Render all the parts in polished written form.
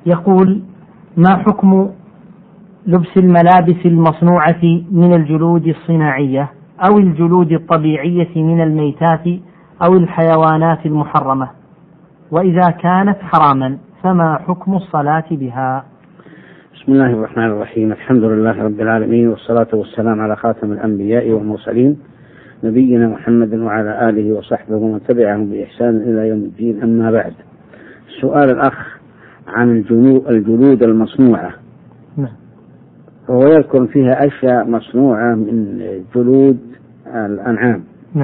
يقول: ما حكم لبس الملابس المصنوعة من الجلود الصناعية أو الجلود الطبيعية من الميتات أو الحيوانات المحرمة؟ وإذا كانت حراما فما حكم الصلاة بها؟ بسم الله الرحمن الرحيم. الحمد لله رب العالمين، والصلاة والسلام على خاتم الأنبياء والمرسلين نبينا محمد وعلى آله وصحبه ومن تبعهم بإحسان إلى يوم الدين. أما بعد، سؤال الأخ عن الجلود المصنوعة. وهو يذكر فيها أشياء مصنوعة من جلود الأنعام،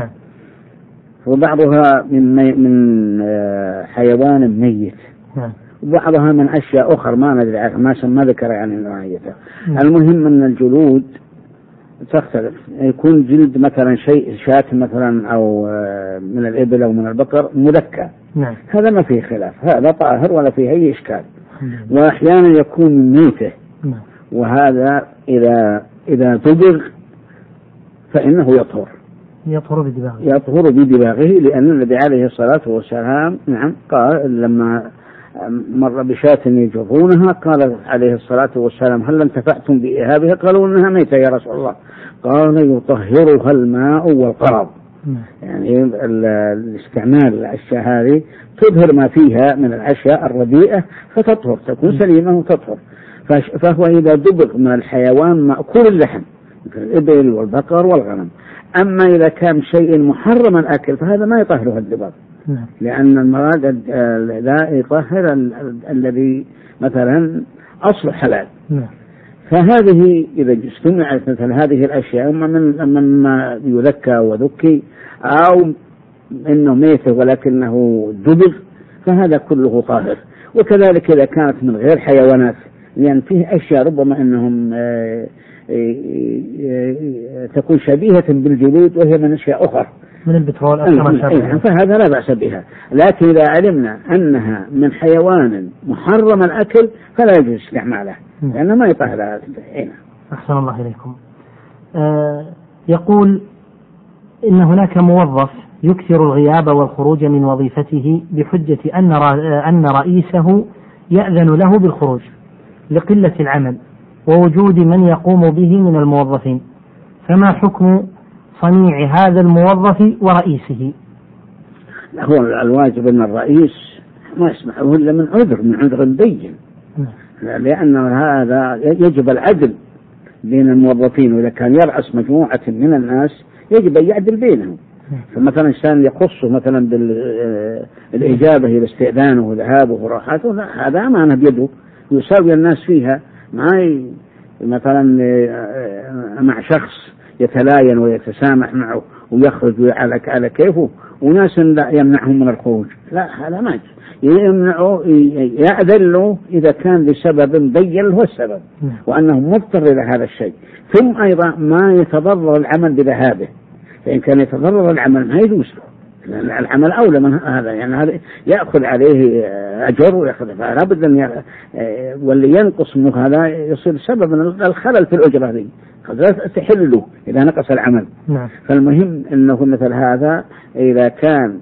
وبعضها من حيوان ميت، وبعضها من أشياء أخرى ما ندري ما ذكر يعني نوعيتها. المهم أن الجلود تختلف، يكون جلد مثلا شاة مثلا أو من الإبل أو من البقر مذكى، هذا ما فيه خلاف، هذا طاهر ولا فيه أي إشكال. وأحيانا يكون من ميته، وهذا إذا دبغ فإنه يطهر بدباغه، لأن النبي عليه الصلاة والسلام قال لما مر بشاة يجرونها قال عليه الصلاة والسلام: هل انتفعتم بإهابها؟ قالوا: إنها ميتة يا رسول الله. قال: يطهرها الماء والقرض. يعني الاستعمال الأشياء هذه تظهر ما فيها من الأشياء الرديئة فتطهر، تكون سليمة وتطهر. فهو إذا دبغ من الحيوان مأكول اللحم مثل الإبل والبقر والغنم. أما إذا كان شيء محرم الأكل فهذا ما يطهره الدباغ، لأن المراد لا يطهر الذي مثلا أصل حلال. فهذه إذا اجتمعت مثل هذه الأشياء مما يذكى وذكي أو إنه ميت ولكنه دبغ فهذا كله طاهر. وكذلك إذا كانت من غير حيوانات، لأن فيه أشياء ربما أنهم تكون شبيهة بالجلود وهي من أشياء أخرى من البترول فهذا لا بأس بها. لكن إذا علمنا أنها من حيوان محرم الأكل فلا يجوز استعمالها، لأنه ما يطهر. أحسن الله إليكم. يقول إن هناك موظف يكثر الغياب والخروج من وظيفته بحجة أن رئيسه يأذن له بالخروج لقلة العمل ووجود من يقوم به من الموظفين، فما حكم صنيع هذا الموظف ورئيسه؟ هو الواجب أن الرئيس ما يسمحه إلا من عذر بين، لأن هذا يجب العدل بين الموظفين، وإذا كان يرأس مجموعة من الناس يجب أن يعدل بينهم. فمثلا إنسان يخصه مثلا بالإجابة إلى استئذانه وذهابه وراحته، هذا أمانة بيده يساوي الناس فيها، مثلا مع شخص يتلاين ويتسامح معه ويخرج على كيفه، وناس لا يمنعهم من الخروج، لا هذا ما يمنعه، يأذن له إذا كان لسبب بين له السبب وأنه مضطر إلى هذا الشيء. ثم أيضا ما يتضرر العمل بذهابه، فإن كان يتضرر العمل ما يجوز له، لأن العمل أولى من هذا، يعني هذا يأخذ عليه أجر ويأخذ، فلا بد أن واللي ينقص منه هذا يصير سبب من الخلل في الأجرة هذه، لا تحل له إذا نقص العمل. فالمهم أنه مثل هذا إذا كان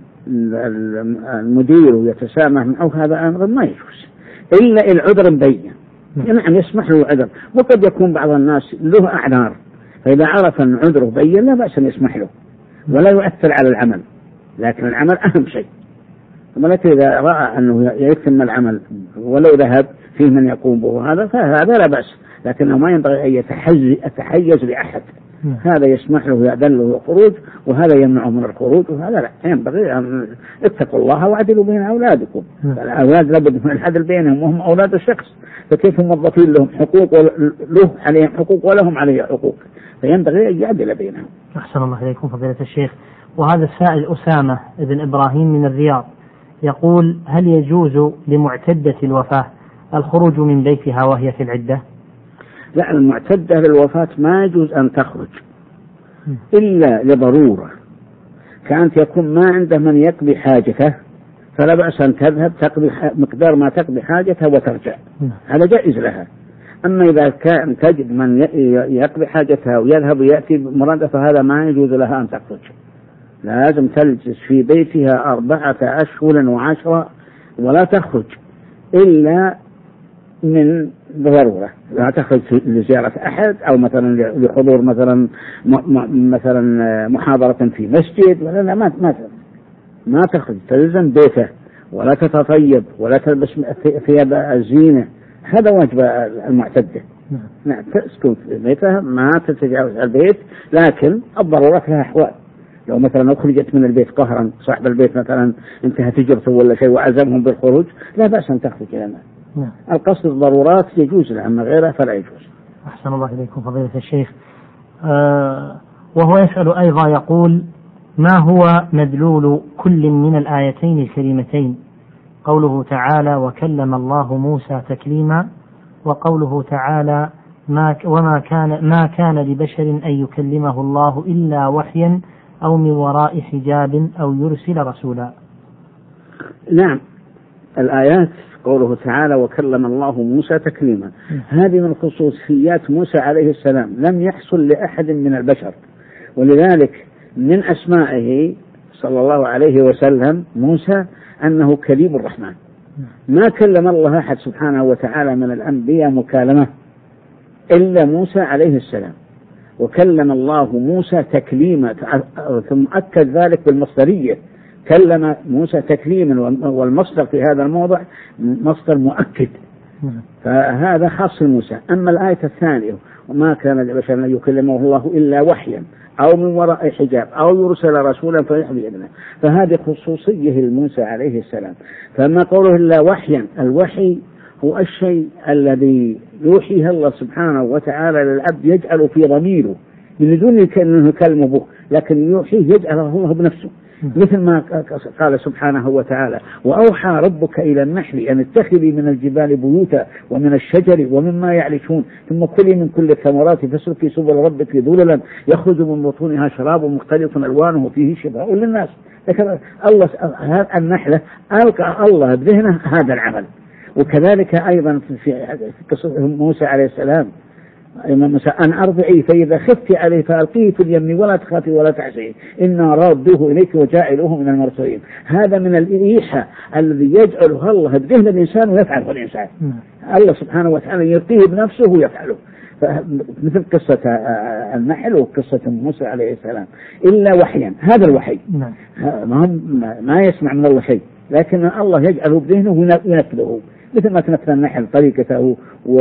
المدير يتسامح معه هذا أمر ما يجوز إلا العذر مبين، يعني يسمح له عذر. وقد يكون بعض الناس له أعذار، فإذا عرف أن عذره بين لا بأس أن يسمح له ولا يؤثر على العمل، لكن العمل أهم شيء. ولكن إذا رأى أنه يتم العمل ولو ذهب فيه من يقوم به هذا فهذا لا بأس، لكنه ما ينبغي أن يتحيز لأحد، هذا يسمح له يأذن له الخروج وهذا يمنعه من الخروج، وهذا لا ينبغي أن اتقوا الله واعدلوا بين أولادكم. الأولاد لابد من العدل بينهم وهم أولاد الشخص، فكيف موظفين لهم حقوق له عليهم حقوق ولهم عليه حقوق، فينبغي أن يعدل بينهم. أحسن الله إليكم فضيلة الشيخ. وهذا السائل أسامة ابن إبراهيم من الرياض يقول: هل يجوز لمعتدة الوفاة الخروج من بيتها وهي في العدة؟ لا، المعتدة للوفاة ما يجوز أن تخرج إلا لضرورة، كأن يكون ما عنده من يقضي حاجته فلا بأس أن تذهب تقضي مقدار ما تقضي حاجتها وترجع، هذا جائز لها. أما إذا كان تجد من يقضي حاجتها ويذهب ويأتي مرادة فهذا ما يجوز لها أن تخرج، لازم تجلس في بيتها 4 أشهر و10 ولا تخرج إلا من ضرورة، لا تخرج لزيارة أحد أو مثلا لحضور مثلا محاضرة في مسجد، ولا ما تخرج، تلزم بيته ولا تتطيب ولا تلبس ثياب الزينة. هذا واجب المعتدة. نعم، تسكن في بيتها، ما تتجاوز البيت، لكن الضرورات لها أحوال. لو مثلا أخرجت من البيت قهرا، صاحب البيت مثلا انتهت تجربته ولا شيء وعزمهم بالخروج، لا بأس أن تخرج إلى المال. القصد الضرورات يجوز لها، أما غيرها فلا يجوز. أحسن الله إليكم فضيلة الشيخ. وهو يسأل أيضا يقول: ما هو مدلول كل من الآيتين الكريمتين؟ قوله تعالى: وكلم الله موسى تكليما، وقوله تعالى: ما كان لبشر أن يكلمه الله إلا وحيا أو من وراء حجاب أو يرسل رسولا. نعم، الآيات قوله تعالى: وكلم الله موسى تكليما، هذه من خصوصيات موسى عليه السلام، لم يحصل لأحد من البشر، ولذلك من أسمائه صلى الله عليه وسلم موسى أنه كليم الرحمن. ما كلم الله أحد سبحانه وتعالى من الأنبياء مكالمة إلا موسى عليه السلام، وكلم الله موسى تكليما، ثم أكد ذلك بالمصدرية، كلم موسى تكليما، والمصدر في هذا الموضع مصدر مؤكد، فهذا خاص موسى. أما الآية الثانية: وما كان لبشر أن يكلمه الله إلا وحيا أو من وراء حجاب أو يرسل رسولا فيوحي بإذنه، فهذه خصوصية لموسى عليه السلام. فما قوله إلا وحيا، الوحي هو الشيء الذي يوحيه الله سبحانه وتعالى للعبد، يجعل في ضميره من دون أن يكلمه به، لكن يوحيه يجعله الله بنفسه، مثل ما قال سبحانه وتعالى: وأوحى ربك إلى النحل أن اتخذي من الجبال بيوتا ومن الشجر ومما يعرشون ثم كلي من كل الثمرات فاسلكي سبل ربك ذللا يخرج من بطونها شراب مختلف ألوانه فيه شفاء للناس. ذكر الله النحلة، ألقى الله بذهنه هذا العمل. وكذلك أيضا في قصة موسى عليه السلام: أن أرضعي فإذا خفت عليه فألقيه في اليم ولا تخافي ولا تحزني إنا رادوه إليك وجاعلوه من المرسلين. هذا من الإيحاء الذي يجعله الله بذهن الإنسان ويفعله الإنسان. الله سبحانه وتعالى يلقيه بنفسه ويفعله، مثل قصة النحل وقصة موسى عليه السلام. إلا وحيا، هذا الوحي ما يسمع من الله شيء، لكن الله يجعله بذهنه وينفذه، مثل ما تنفذ النحل طريقته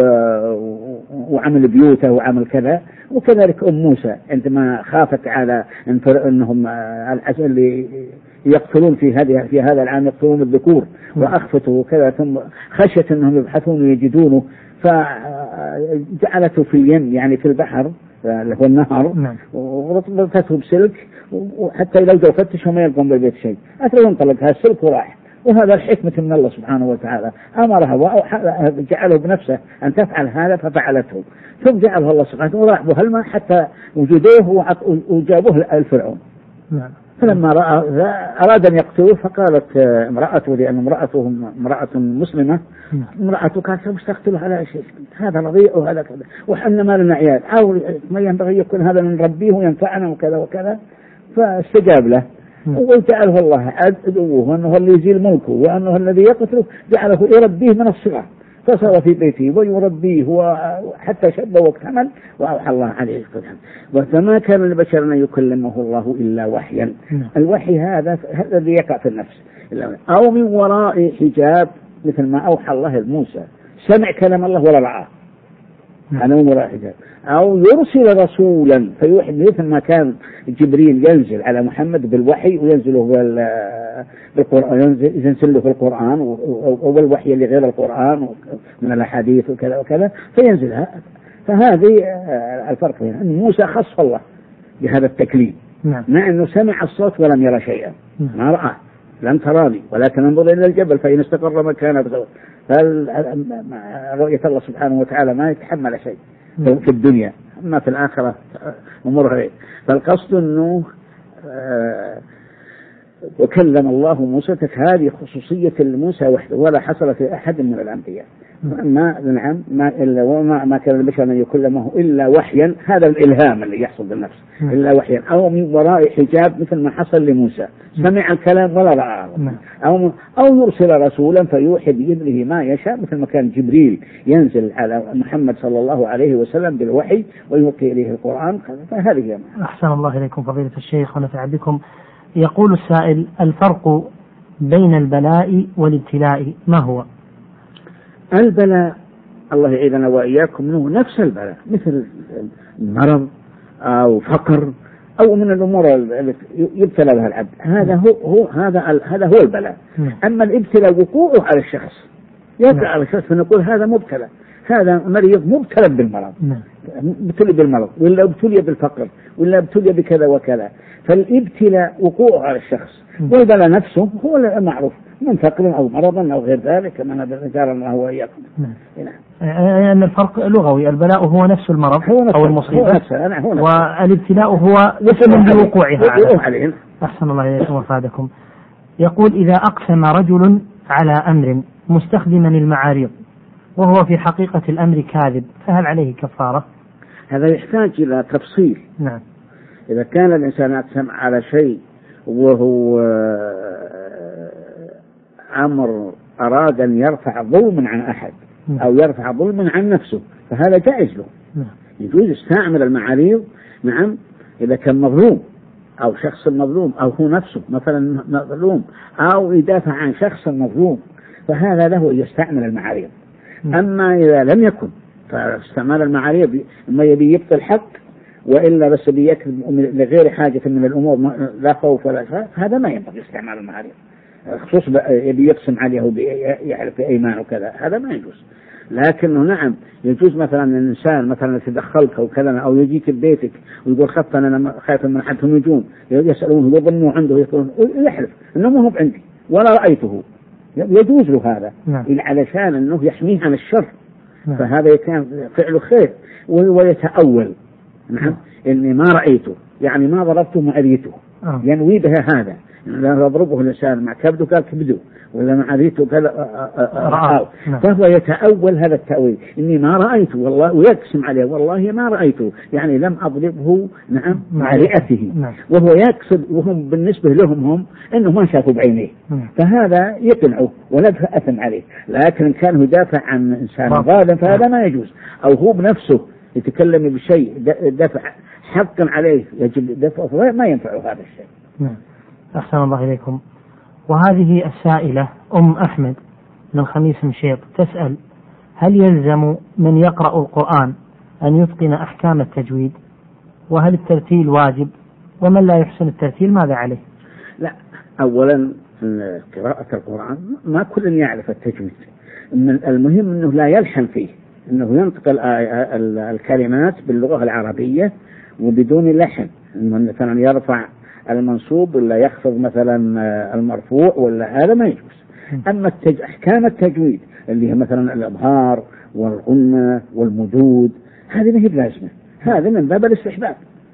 وعمل بيوته وعمل كذا. وكذلك موسى عندما خافت على أنهم اللي يقتلون في هذا العام يقتلون الذكور وأخفته وكذا، ثم خشيت أنهم يبحثون ويجدونه، فجعلته في اليم يعني في البحر اللي هو النهر، وربطته بسلك، وحتى لو فتشوا ما يلقون بالبيت شيء، أترى ينطلق هذا السلك وراح. وهذا الحكمة من الله سبحانه وتعالى، أمرها وجعله بنفسه أن تفعل هذا ففعلته، ثم جعله الله سبحانه وراح بهالماء حتى وجدوه وجابوه الفرعون. فلما أراد أن يقتلوه فقالت امرأته، لأن امرأته امرأة مسلمة، امرأته كانت مستقتله على شيء، هذا رضيع وهذا كذا، وحنا ما لنا عيال، أو ما ينبغي يكون هذا من ربيه وينفعنا وكذا وكذا. فاستجاب له وجعله الله عدوه، وأنه اللي يزيل ملكه، وأنه الذي يقتله جعله يربيه من الصغر، فصار في بيته ويربيه وحتى شب وقت حمل، وأوحى الله عليه السلام. وما كان لبشر أن يكلمه الله إلا وحيا. الوحي هذا الذي يقع في النفس، أو من وراء حجاب، مثل ما أوحى الله لموسى، سمع كلام الله ولا رآه، هذا من وراء حجاب. أو يرسل رسولا فيوحي، مثل ما كان جبريل ينزل على محمد بالوحي وينزله بالقرآن، ينزل له في القرآن والوحي اللي غير القرآن من الأحاديث وكذا وكذا فينزلها. فهذه الفرق هنا، أن موسى خص الله بهذا التكليم، مع أنه سمع الصوت ولم يرى شيئا، ما رأى، لم تراني ولكن انظر إلى الجبل فإن استقر مكانه بسوء. فرؤية الله سبحانه وتعالى ما يتحمل شيء في الدنيا، أما في الآخرة أمورها. فالقصد أنه وكلم الله موسى، هذه خصوصية لموسى وحده ولا حصلت لأحد من الأنبياء. ما إلا وما كان البشر أن يكلمه إلا وحيا، هذا الإلهام اللي يحصل بالنفس إلا وحيا، أو من وراء حجاب مثل ما حصل لموسى، سمع الكلام ولا رآه، أو يرسل رسولا فيوحي بإذنه ما يشاء، مثل ما كان جبريل ينزل على محمد صلى الله عليه وسلم بالوحي ويلقي إليه القرآن. فهذه أحسن الله إليكم فضيلة الشيخ ونفع بكم. يقول السائل: الفرق بين البلاء والابتلاء ما هو؟ البلاء الله يعيذنا وإياكم منه نفس البلاء، مثل مرض أو فقر أو من الأمور التي يبتلى بها العبد، هذا هو البلاء. أما الابتلاء وقوعه على الشخص، يقع على الشخص فنقول هذا مبتلى، هذا مريض مبتلى بالمرض، ابتلي بالمرض ولا ابتلي بالفقر ولا ابتلي بكذا وكذا. فالابتلاء وقوعه على الشخص، والبلاء نفسه هو المعروف من فقر أو مرض أو غير ذلك، كما ذكر الله وإياكم. أن الفرق لغوي، البلاء هو نفس المرض أو المصيبة، والابتلاء هو اسم لوقوعها عليه. أحسن الله إليكم وفادكم. يقول: إذا أقسم رجل على أمر مستخدما المعاريض وهو في حقيقة الأمر كاذب، فهل عليه كفارة؟ هذا يحتاج إلى تفصيل. نعم. إذا كان الإنسان أقسم على شيء وهو أمر أراد أن يرفع ظلما عن أحد أو يرفع ظلما عن نفسه، فهذا جائز له. يجوز يستعمل المعاريض. نعم، إذا كان مظلوم أو شخص مظلوم أو هو نفسه مثلا مظلوم أو يدافع عن شخص مظلوم، فهذا له يستعمل المعاريض. أما إذا لم يكن فاستعمال المعاريض ما يبي يبطل الحق وإلا بس بيكذب لغير حاجة من الأمور لا خوف ولا شيء، هذا ما ينبغي استعمال المعاريض، خصوصا يبي يقسم عليه يعرف أيمان وكذا، هذا ما يجوز. لكنه نعم يجوز مثلا الإنسان مثلا تدخلك أو كذا أو يجيك ببيتك ويقول خفت أنا خايف من أحدهم يجون يسألونه يظنوا عنده يقولون يحلف إنه ما هو عندي ولا رأيته، يجوز له هذا علشان أنه يحميه عن الشر. فهذا كان فعله خير ويتأول. نعم، إني ما رأيته يعني ما ضربته ما أريته، ينوي بها هذا. لا يضربه الإنسان مع كبده قال كبده ولا مع أريته قال رأى، فهو يتأول هذا التأويل، إني ما رأيته والله، ويقسم عليه والله ما رأيته، يعني لم أضربه. نعم، مع رئته، وهو يقصد وهم بالنسبة لهم هم إنه ما شافوا بعينيه، فهذا يقنعه ولا أثم عليه. لكن كان يدافع عن إنسان ظالم فهذا ما يجوز، أو هو بنفسه يتكلم بشيء دفع حقا عليه يجب دفعه، ما ينفع هذا الشيء. أحسن الله إليكم. وهذه السائلة أم أحمد من خميس مشيط تسأل: هل يلزم من يقرأ القرآن أن يتقن أحكام التجويد؟ وهل الترتيل واجب؟ ومن لا يحسن الترتيل ماذا عليه؟ لا، أولا قراءة القرآن ما كل يعرف التجويد، المهم أنه لا يلحن فيه، أنه ينطق الكلمات باللغة العربية وبدون لحن، مثلا يرفع المنصوب ولا يخفض مثلا المرفوع ولا، هذا ما يجوز. أما أحكام التجويد اللي هي مثلا الإظهار والغنة والمدود هذه ما هي بلازمة، هذا من باب الاستحباب.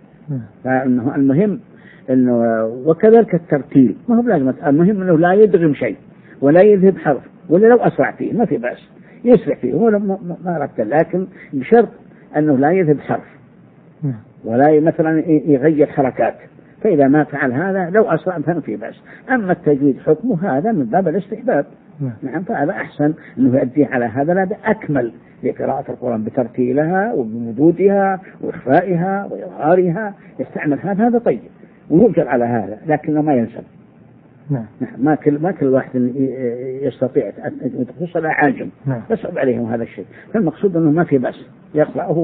المهم إنه وكذلك الترتيل ما هو بلازمة، المهم إنه لا يدغم شيء ولا يذهب حرف، ولا لو أسرع فيه ما في بأس يسرع فيه ولا ما رتل، لكن بشرط أنه لا يذهب حرف ولا مثلا يغير حركات، فإذا ما فعل هذا لو أسرع فما في بأس. أما التجويد حكمه هذا من باب الاستحباب. نعم، فهذا أحسن أنه يؤديه على هذا، هذا أكمل لقراءة القرآن بترتيلها وبمدودها وإخفائها وإظهارها، يستعمل هذا طيب ويوجد على هذا، لكنه ما ينسب. ما كل واحد يستطيع، خصوصا الأعاجم يصعب عليهم هذا الشيء، فالمقصود أنه ما في بأس يقرأه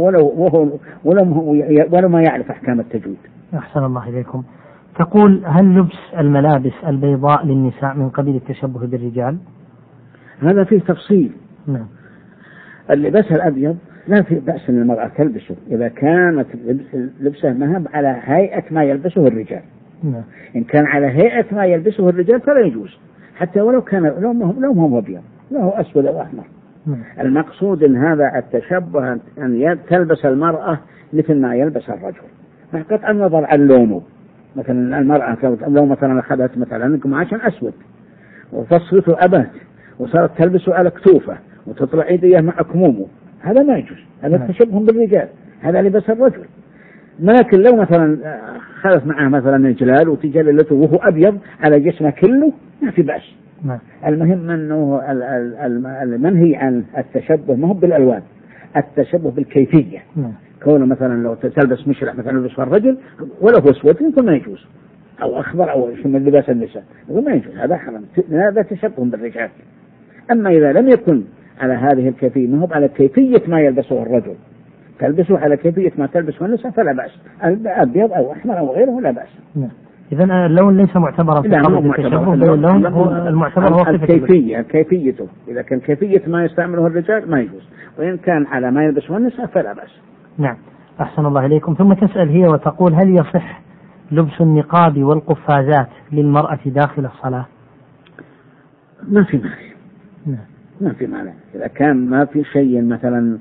ولو ما يعرف أحكام التجويد. أحسن الله إليكم. تقول: هل لبس الملابس البيضاء للنساء من قبيل التشبه بالرجال؟ هذا فيه تفصيل. اللباس الأبيض لا في بأس أن المرأة تلبسه إذا كانت لبسه مهب على هيئة ما يلبسه الرجال. إن كان على هيئة ما يلبسه الرجال فلا يجوز، حتى ولو كان لونهم أبيض له أسود أو أحمر. المقصود إن هذا التشبه أن تلبس المرأة مثل ما يلبس الرجل، فقط النظر عن لونه مثلا المرأة لو مثلا أخذت مثلا قماشا أسود وفصلته أبات وصارت تلبسه على كتوفه وتطلع ايديه مع كمومه، هذا ما يجوز، هذا تشبه بالرجال، هذا لبس الرجل. لكن لو مثلا خلف معه مثلا الجلال وتجللته وهو أبيض على جسمه كله ما في بأس. المهم أنه المنهي عن التشبه ما هو بالألوان، التشبه بالكيفية. كونه مثلا لو تلبس مشرع مثلا يلبس الرجل ولا هو أسود يمكن ما يجوز، أو أخضر أو من لباس النساء ما يجوز، هذا حرام، هذا تشبه بالرجال. أما إذا لم يكن على هذه الكيفية، ما هو على كيفية ما يلبسه الرجل، تلبسه على كيفية ما تلبسه النساء فلا بأس، أبيض أو أحمر أو غيره لا بأس. إذا اللون ليس معتبرا في قضية التشبه، اللون هو المعتبر هو كيفيته. إذا كان كيفية ما يستعمله الرجال ما يجوز، وإن كان على ما يلبسه النساء فلا بأس. نعم، أحسن الله إليكم. ثم تسأل هي وتقول: هل يصح لبس النقاب والقفازات للمرأة داخل الصلاة؟ ما في مانع. ما في مانع إذا كان ما في شيء مثلا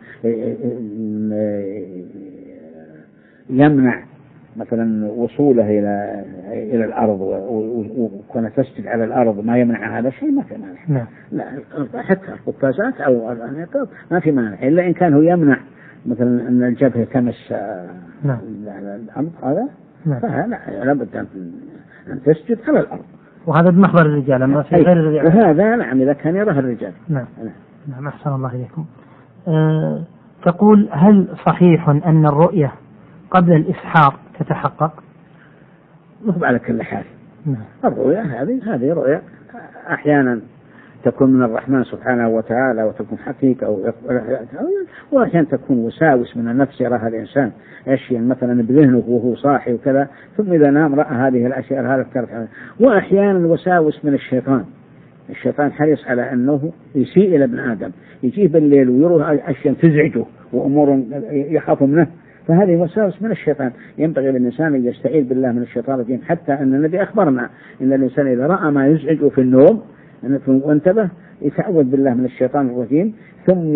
يمنع مثلا وصوله إلى الأرض وكون تسجد على الأرض، ما يمنع هذا الشيء ما في مانع. لا حتى القفازات أو النقاب ما في مانع، إلا إن كان هو يمنع مثلا أن الجبهة تمس الأرض، هذا لابد أن تسجد على الأرض، وهذا بمحضر الرجال أما في غير الرجال. وهذا نعم إذا كان يراه الرجال. نعم أحسن الله إليكم. تقول: هل صحيح أن الرؤية قبل الإسحار تتحقق؟ مو على كل حال. الرؤية هذه رؤية أحيانا تكون من الرحمن سبحانه وتعالى وتكون حقيقة، وأحيانا تكون وساوس من النفس يراها الإنسان أشياء مثلا بذهنه وهو صاحي وكذا، ثم إذا نام رأى هذه الأشياء هذا افترق. وأحيانا وساوس من الشيطان حريص على أنه يسيء إلى ابن آدم، يجيه بالليل ويروه أشياء تزعجه وأمور يخاف منه، فهذه وساوس من الشيطان. ينبغي للإنسان أن يستعيذ بالله من الشيطان الرجيم، حتى أن النبي أخبرنا أن الإنسان إذا رأى ما يزعجه في النوم وانتبه يتعوذ بالله من الشيطان الرجيم، ثم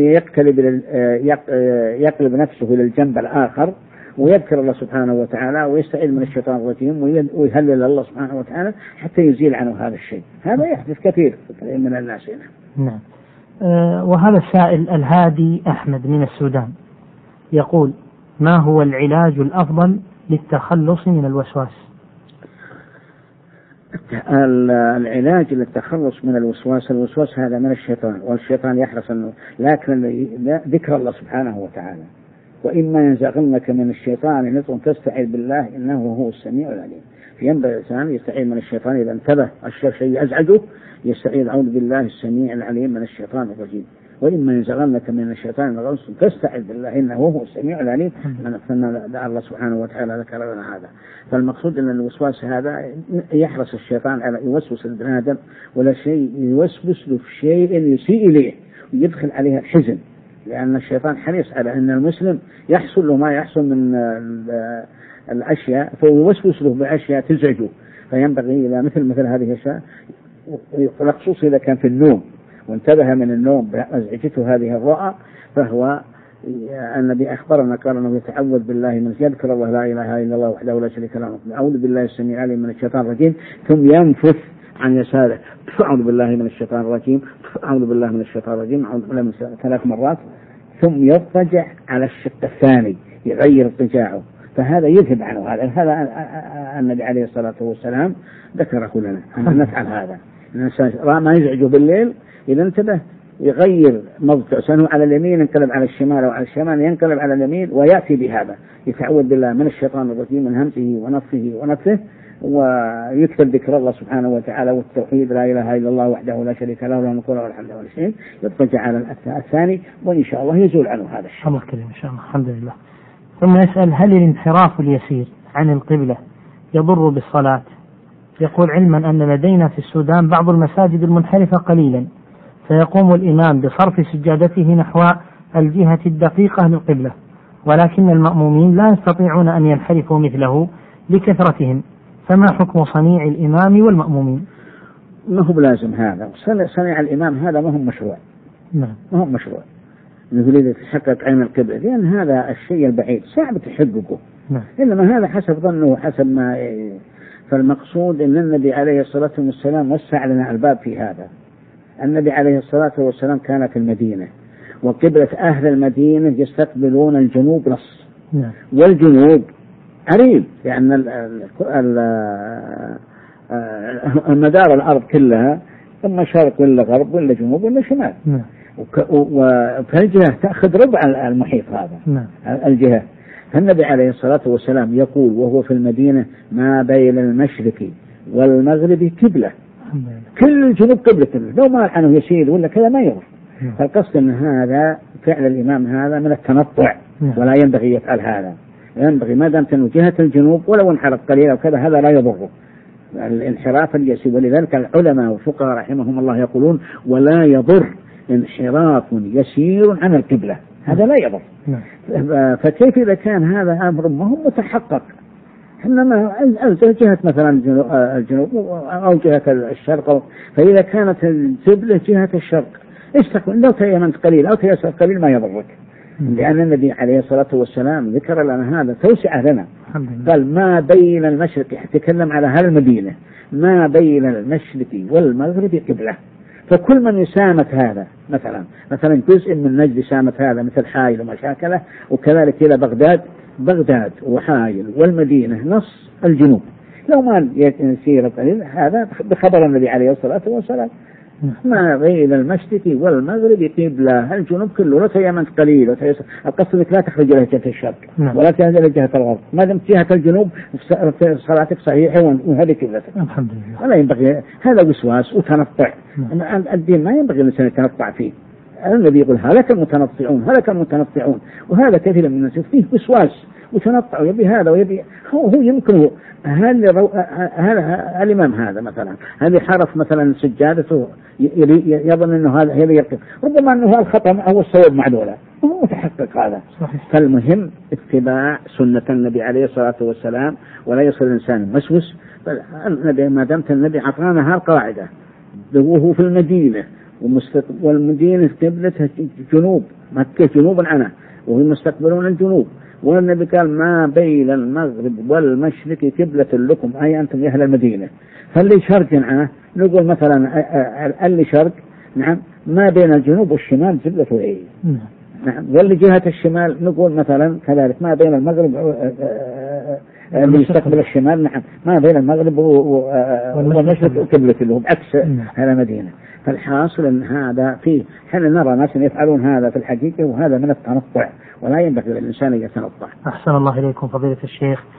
يقلب نفسه إلى الجنب الآخر ويذكر الله سبحانه وتعالى ويستعيذ من الشيطان الرجيم ويهلل الله سبحانه وتعالى حتى يزيل عنه هذا الشيء. هذا يحدث كثير من الناس هنا. نعم. وهذا السائل الهادي أحمد من السودان يقول: ما هو العلاج الأفضل للتخلص من الوسواس؟ العلاج للتخلص من الوسواس هذا من الشيطان، والشيطان يحرص أنه، لكن ذكر الله سبحانه وتعالى، وإما ينزغنك من الشيطان نزغ فاستعذ بالله إنه هو السميع العليم. فينبغي الإنسان يستعيذ من الشيطان إذا انتبه الشيء يزعجه، يستعيذ أعوذ بالله السميع العليم من الشيطان الرجيم. وإما ينزغنك من الشيطان نزغ فاستعذ بالله إنه هو السميع العليم. الله سبحانه وتعالى ذكر لنا هذا. فالمقصود أن الوسواس هذا يحرص الشيطان على يوسوس ابن آدم، ولا شيء يوسوس له في شيء يسيء إليه ويدخل عليه الحزن، لأن الشيطان حريص على أن المسلم يحصل له ما يحصل من الأشياء، فيوسوس له بأشياء تزعجه. فينبغي إلى مثل هذه الأشياء، خصوصا إذا كان في النوم وانتبه من النوم بأزعجته هذه الرؤى، فهو النبي أخبرنا قال أنه يتعوذ بالله من يذكر الله لا إله إلا الله وحده لا شريك له أعوذ بالله السميع العليم من الشيطان الرجيم، ثم ينفث عن يساره أعوذ بالله من الشيطان الرجيم أعوذ بالله من الشيطان الرجيم أعوذ بالله من الشيطان 3 مرات، ثم يضطجع على الشق الثاني يغير اضطجاعه، فهذا يذهب عنه. هذا النبي عليه الصلاة والسلام ذكره لنا أن نفعل هذا. الإنسان ما يزعجه بالليل إذا انتبه يغير موضع سنه على اليمين ينقلب على الشمال، وعلى الشمال ينقلب على اليمين، ويأتي بهذا يتعوذ بالله من الشيطان الرجيم من همزه ونفثه ويكتب ذكر الله سبحانه وتعالى والتوحيد لا إله إلا الله وحده لا شريك له له الملك وله الحمد ولا شيء، يضطجع على الثاني وإن شاء الله يزول عنه هذا الشيء. الله كريم إن شاء الله. الحمد لله. ثم يسأل: هل الانحراف اليسير عن القبلة يضر بالصلاة؟ يقول: علما أن لدينا في السودان بعض المساجد المنحرفة قليلا، فيقوم الإمام بصرف سجادته نحو الجهة الدقيقة للقبلة، ولكن المأمومين لا يستطيعون أن ينحرفوا مثله لكثرتهم، فما حكم صنيع الإمام والمأمومين؟ ما هو بلازم هذا، صنيع الإمام هذا ما هو مشروع. ما هو مشروع نقول إذا تحقق عين القبلة، لأن هذا الشيء البعيد صعب تحققه. إنما هذا حسب ظنه وحسب ما فالمقصود أن النبي عليه الصلاة والسلام وسع لنا الباب في هذا. النبي عليه الصلاة والسلام كان في المدينة، وقبلة أهل المدينة يستقبلون الجنوب نص، والجنوب قريب، لأن المدار الأرض كلها إما شرق ولا غرب ولا جنوب ولا شمال، فالجهة تأخذ ربع المحيط هذا الجهة. فالنبي عليه الصلاة والسلام يقول وهو في المدينة: ما بين المشرق والمغرب قبلة، كل الجنوب قبلة، لو ما عنه يسير ولا كذا ما يروح. فالقصد أن هذا فعل الإمام هذا من التنطع، ولا ينبغي يفعل هذا. ينبغي ما دام تنو جهة الجنوب ولو انحرف قليلا وكذا هذا لا يضره الانحراف اليسير. ولذلك العلماء والفقهاء رحمهم الله يقولون: ولا يضر انحراف يسير عن القبلة، هذا لا يضر. فكيف إذا كان هذا أمر ما هو متحقق؟ إنما جهة مثلا الجنوب أو جهة الشرق، فإذا كانت القبلة جهة الشرق استقبل، لو تيمنت قليل أو تيسر قليل ما يضرك، لأن النبي عليه الصلاة والسلام ذكر لنا هذا توسعة لنا. قال: ما بين المشرق، يتكلم على هذه المدينة، ما بين المشرق والمغرب قبلة. فكل من يسامت هذا مثلا جزء من نجد سامت هذا مثل حائل ومشاكله، وكذلك إلى بغداد وحائل والمدينة نص الجنوب، لو ما يسير قليل هذا بخبر النبي عليه الصلاة والسلام: ما بين المشرق والمغرب قبلة، الجنوب كله لا تيمنت قليل القصد انك لا تخرج الى جهة الشرق ولا تنزل الى جهة الغرب، ما دمت جهة الجنوب صلاتك صحيحة وهذه قبلتك. الحمد لله. ولا ينبغي هذا وسواس وتنطع. الدين ما ينبغي الانسان يتنطع فيه. النبي يقول: هلك المتنطعون، وهذا كثير من الناس فيه وسواس وتنطع، يبي هذا ويبي هو يمكن هل الإمام هذا مثلا هل حرف مثلا سجادته يظن أنه هذا يركب، ربما أنه هذا الخطأ أو الصواب معدولا، هو متحقق هذا. صحيح. فالمهم اتباع سنة النبي عليه الصلاة والسلام، ولا يصل الإنسان مسوس. ما دامت النبي عطانا هالقاعدة وهو في المدينة والمدينة قبلتها جنوب، مكة جنوب عنها وهم مستقبلون الجنوب، والنبي قال: ما بين المغرب والمشرق قبلة لكم، أي أنتم يا أهل المدينة. فاللي شرق عنه نقول مثلا اللي شرق ما بين الجنوب والشمال قبلة إيه، واللي جهة الشمال نقول مثلا كذلك ما بين المغرب اللي يستقبل الشمال ما بين المغرب والمشرق قبلة لهم عكس هذا مدينة. فالحاصل أن هذا فيه، حين نرى ناس يفعلون هذا في الحقيقة، وهذا من التنطع، ولا ينبغي للإنسان أن يتنطع. أحسن الله إليكم فضيلة الشيخ.